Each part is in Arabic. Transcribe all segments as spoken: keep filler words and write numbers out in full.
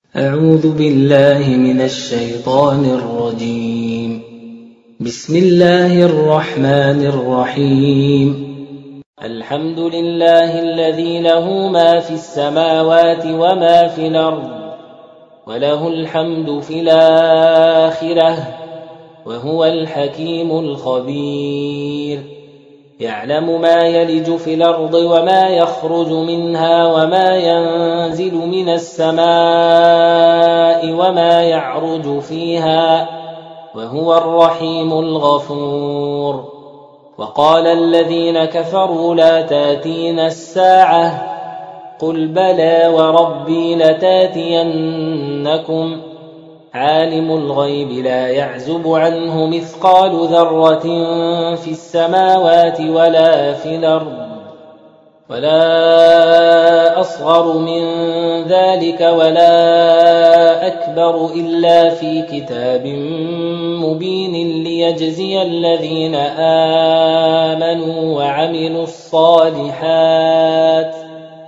أعوذ بالله من الشيطان الرجيم. بسم الله الرحمن الرحيم. الحمد لله الذي له ما في السماوات وما في الأرض وله الحمد في الآخرة وهو الحكيم الخبير. يعلم ما يلج في الأرض وما يخرج منها وما ينزل من السماء وما يعرج فيها وهو الرحيم الغفور. وقال الذين كفروا لا تأتينا الساعة قل بلى وربي لتأتينكم عالم الغيب لا يعزب عنه مثقال ذرة في السماوات ولا في الأرض ولا أصغر من ذلك ولا أكبر إلا في كتاب مبين ليجزي الذين آمنوا وعملوا الصالحات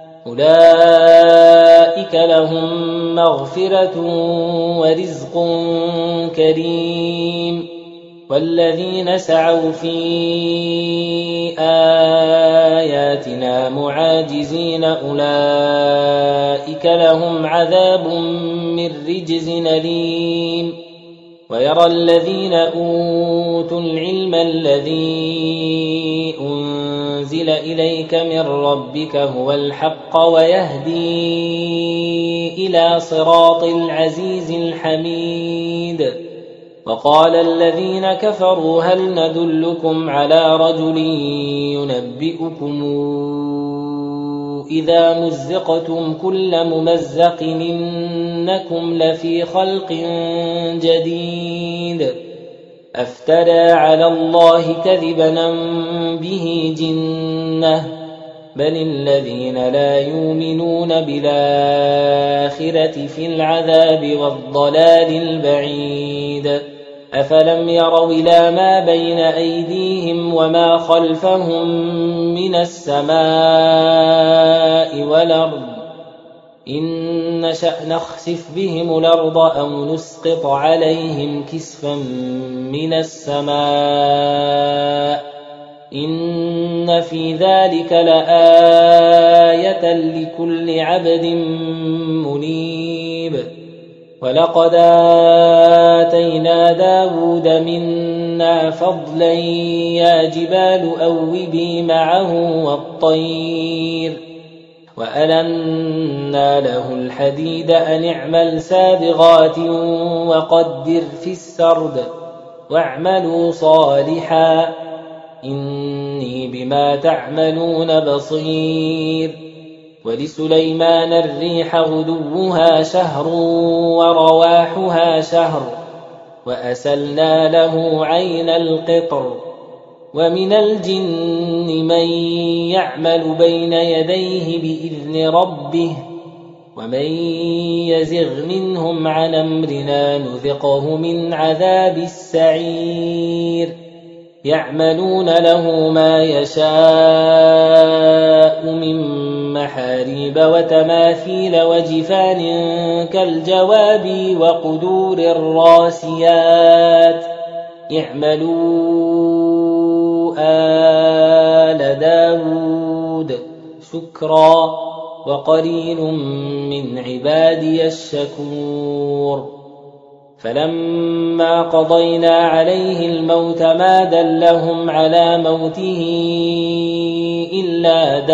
أولئك لهم مغفرة ورزق كريم. والذين سعوا في آياتنا معاجزين أولئك لهم عذاب من رجز أليم. ويرى الذين أوتوا العلم الذي أنزل إليك من ربك هو الحق ويهدي إلى صراط العزيز الحميد. وقال الذين كفروا هل ندلكم على رجل ينبئكم إذا مزقتم كل ممزق إنكم لفي خلق جديد أفترى على الله كذبا أم به جنة بل الذين لا يؤمنون بالآخرة في العذاب والضلال البعيد. أفلم يروا إلى ما بين أيديهم وما خلفهم من السماء والأرض إن نشأ نخسف بهم الأرض أو نسقط عليهم كسفا من السماء إن في ذلك لآية لكل عبد منيب. ولقد آتينا داود منا فضلا يا جبال أوبي معه والطير وألنا له الحديد أن اعمل سابغات وقدر في السرد واعملوا صالحا إني بما تعملون بصير. ولسليمان الريح غدوها شهر ورواحها شهر وأسلنا له عين القطر. ومن الجن من يعمل بين يديه بإذن ربه ومن يزغ منهم عن أمرنا نذقه من عذاب السعير. يعملون له ما يشاء من محاريب وتماثيل وجفان كالجواب وقدور الراسيات اعملوا آل داود شكرا وقليل من عبادي الشكور. فلما قضينا عليه الموت ما دلهم على موته إلا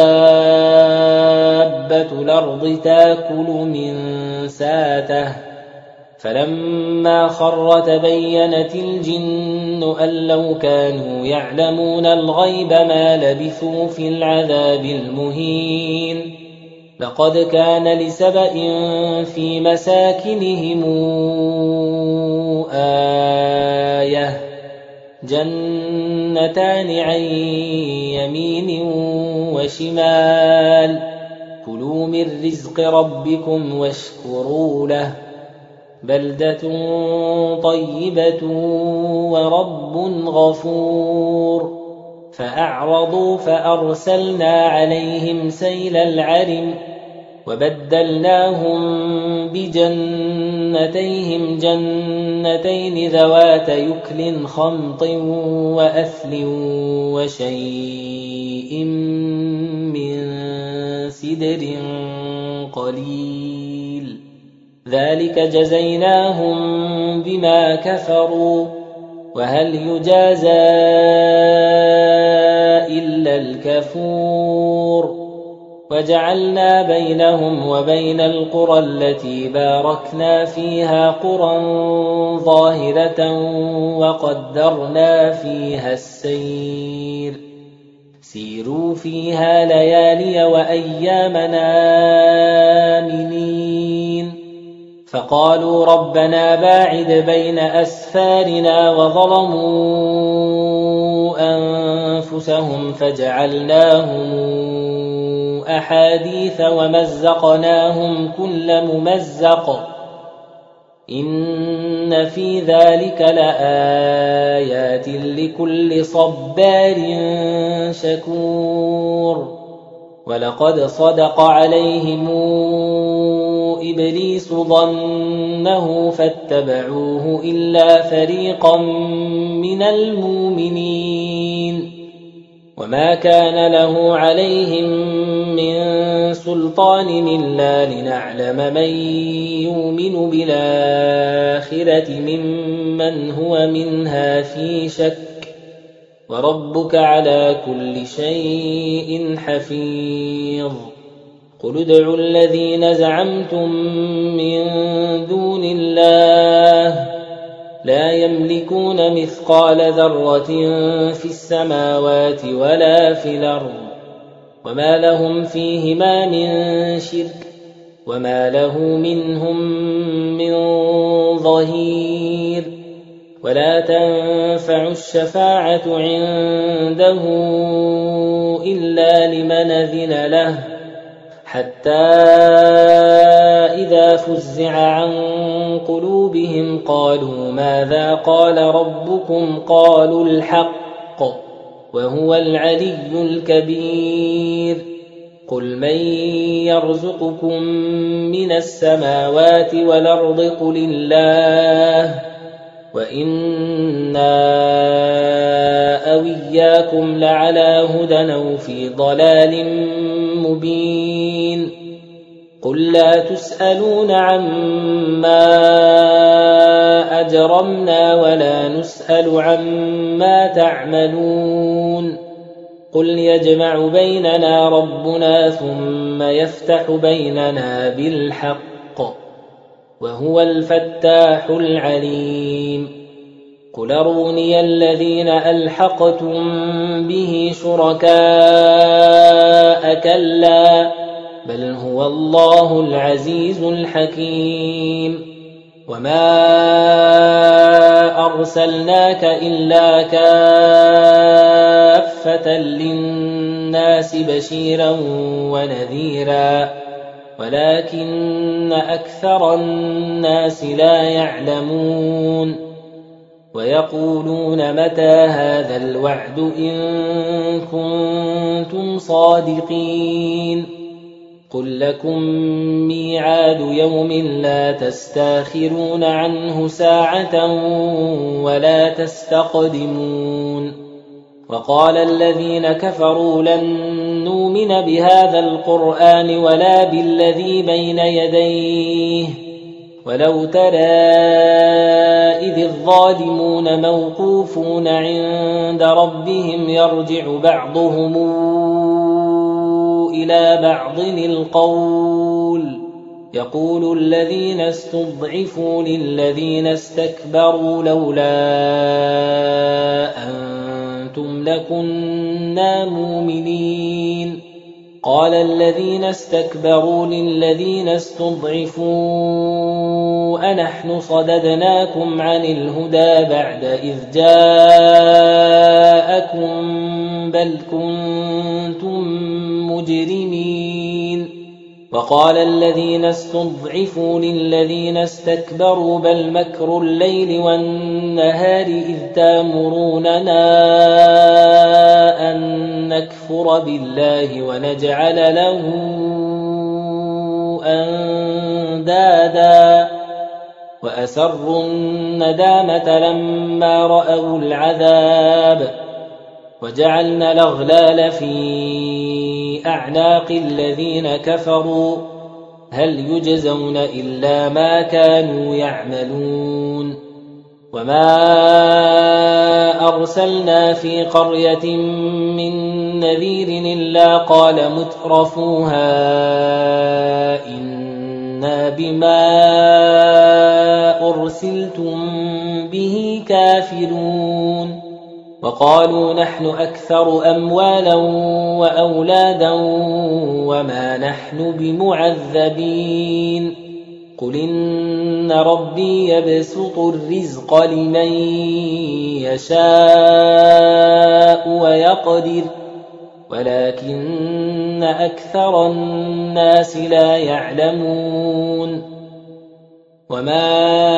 دابة الأرض تأكل من ساته. فلما خر تبينت الجن أن لو كانوا يعلمون الغيب ما لبثوا في العذاب المهين. لقد كان لسبأ في مساكنهم آية جنتان عن يمين وشمال كلوا من رزق ربكم واشكروا له بلدة طيبة ورب غفور. فأعرضوا فأرسلنا عليهم سيل العرم وبدلناهم بجنتيهم جنتين ذوات يكل خمط وأثل وشيء من سدر قليل ذلك جزيناهم بما كفروا وهل يجازى إلا الكفور وجعلنا بينهم وبين القرى التي باركنا فيها قرى ظاهرة وقدرنا فيها السير سيروا فيها ليالي وأيامنا آمنين فقالوا ربنا باعد بين أسفارنا وظلموا أنفسهم فجعلناهم أحاديث ومزقناهم كل ممزق إن في ذلك لآيات لكل صبار شكور ولقد صدق عليهم إبليس ظنه فاتبعوه إلا فريقا من المؤمنين وما كان له عليهم من سلطان إلا لنعلم من يؤمن بالآخرة ممن هو منها في شك وربك على كل شيء حفيظ قل ادعوا الذين زعمتم من دون الله لا يملكون مثقال ذرة في السماوات ولا في الأرض وما لهم فيهما من شرك وما له منهم من ظهير ولا تنفع الشفاعة عنده إلا لمن أذن له حتى إذا فزع عن قلوبهم قالوا ماذا قال ربكم قالوا الحق وهو العلي الكبير قل من يرزقكم من السماوات والأرض قل الله وإنا أو إياكم لعلى هدى أو في ضلال مبين قل لا تسألون عما أجرمنا ولا نسأل عما تعملون قل يجمع بيننا ربنا ثم يفتح بيننا بالحق وهو الفتاح العليم قل أروني الذين ألحقتم به شركاء كلا بل هو الله العزيز الحكيم وما أرسلناك إلا كافة للناس بشيرا ونذيرا ولكن أكثر الناس لا يعلمون ويقولون متى هذا الوعد إن كنتم صادقين قل لكم ميعاد يوم لا تستاخرون عنه ساعة ولا تستقدمون وقال الذين كفروا لن نؤمن بهذا القرآن ولا بالذي بين يديه ولو ترى إذ الظالمون موقوفون عند ربهم يرجع بعضهم إلى بعض القول يقول الذين استضعفوا للذين استكبروا لولا أنتم لكنا مؤمنين قال الذين استكبروا للذين استضعفوا أنحن صددناكم عن الهدى بعد إذ جاءكم بل كنتم مجرمين وقال الذين استضعفوا للذين استكبروا بل مكر الليل والنهار إذ تامروننا أن نكفر بالله ونجعل له أندادا وأسروا الندامة لما رأوا العذاب وجعلنا الأغلال في أعناق الذين كفروا هل يجزون إلا ما كانوا يعملون وما أرسلنا في قرية من نذير إلا قال مترفوها إنا بما أرسلتم به كافرون وقالوا نحن أكثر أموالا وأولادا وما نحن بمعذبين قل إن ربي يبسط الرزق لمن يشاء ويقدر ولكن أكثر الناس لا يعلمون وما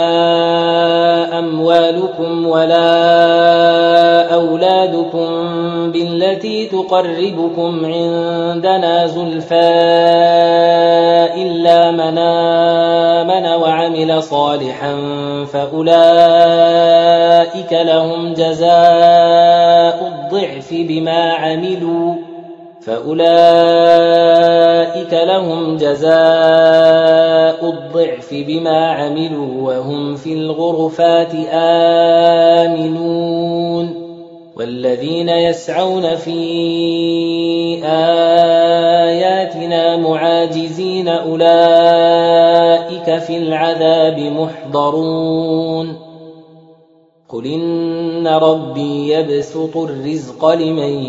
أموالكم ولا أولادكم بالتي تقربكم عندنا زلفى إلا من آمن وعمل صالحا فأولئك لهم جزاء الضعف بما عملوا فأولئك لهم جزاء الضعف بما عملوا وهم في الغرفات آمنون والذين يسعون في آياتنا معاجزين أولئك في العذاب محضرون قل إن ربي يبسط الرزق لمن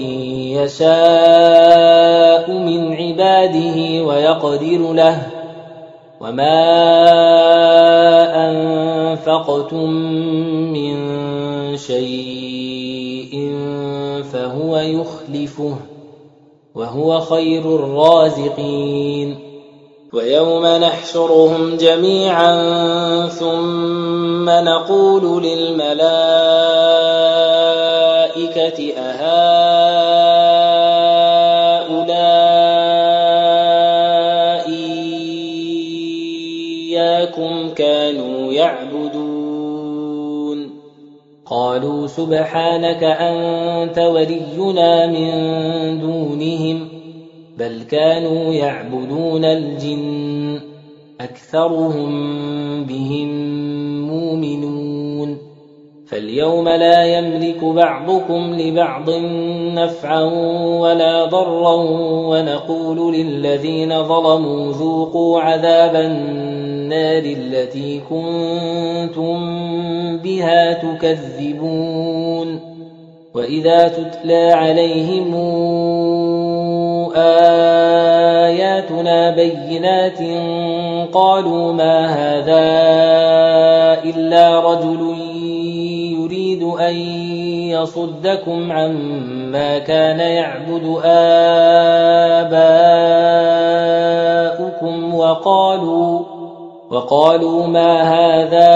يشاء من عباده ويقدر له وما أنفقتم من شيء فهو يخلفه وهو خير الرازقين ويوم نحشرهم جميعا ثم نقول للملائكة أهؤلاء إياكم كانوا يعبدون قالوا سبحانك أنت ولينا من دونهم بل كانوا يعبدون الجن أكثرهم بهم مؤمنون فاليوم لا يملك بعضكم لبعض نفعا ولا ضرا ونقول للذين ظلموا ذوقوا عذاب النار التي كنتم بها تكذبون وإذا تتلى عليهم آياتنا بينات قالوا ما هذا إلا رجل يريد أن يصدكم عما كان يعبد آباؤكم وقالوا وقالوا ما هذا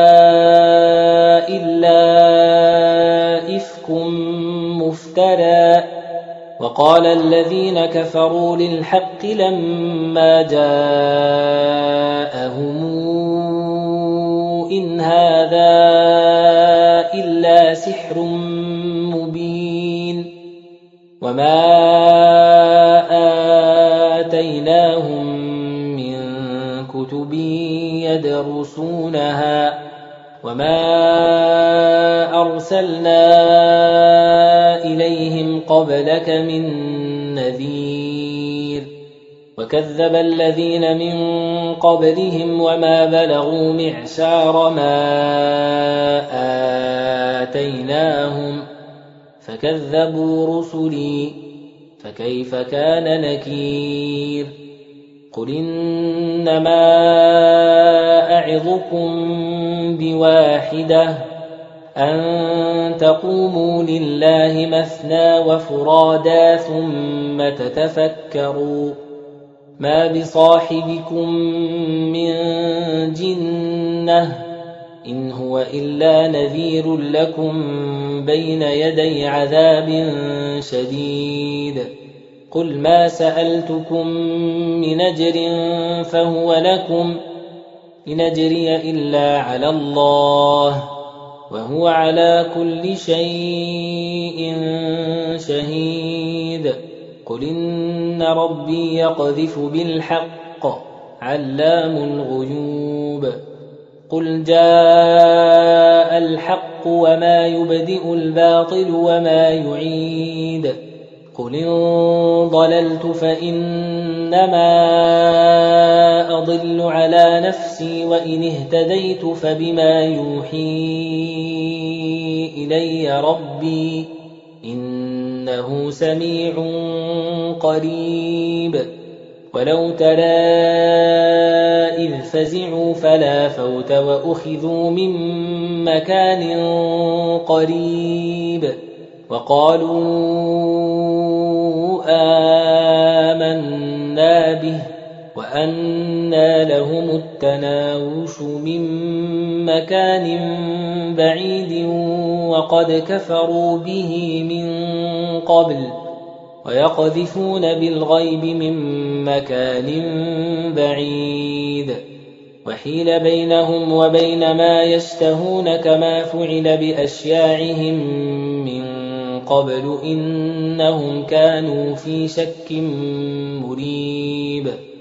إلا إفك مفترى وقال الذين كفروا للحق لما جاءهم إن هذا إلا سحر مبين وما آتيناهم من كتب يدرسونها وما أرسلنا إليهم قبلك من نذير وكذب الذين من قبلهم وما بلغوا معشار ما آتيناهم فكذبوا رسلي فكيف كان نكير قل إنما أعظكم بواحدة أن تقوموا لله مثنى وفرادا ثم تتفكروا ما بصاحبكم من جنة إن هو إلا نذير لكم بين يدي عذاب شديد قل ما سألتكم من أجر فهو لكم إن أجري إلا على الله وهو على كل شيء شهيد قل إن ربي يقذف بالحق علام الغيوب قل جاء الحق وما يبدئ الباطل وما يعيد قل إن ضللت فإنما أضل على نفسي وإن اهتديت فبما يوحي إلي ربي إنه سميع قريب ولو ترى إذ فزعوا فلا فوت وأخذوا من مكان قريب وقالوا آمنا به وأنى لهم التناوش من مكان بعيد وقد كفروا به من قبل ويقذفون بالغيب من مكان بعيد وحيل بينهم وبين ما يشتهون كما فعل بأشياعهم من قبل إنهم كانوا في شك مريب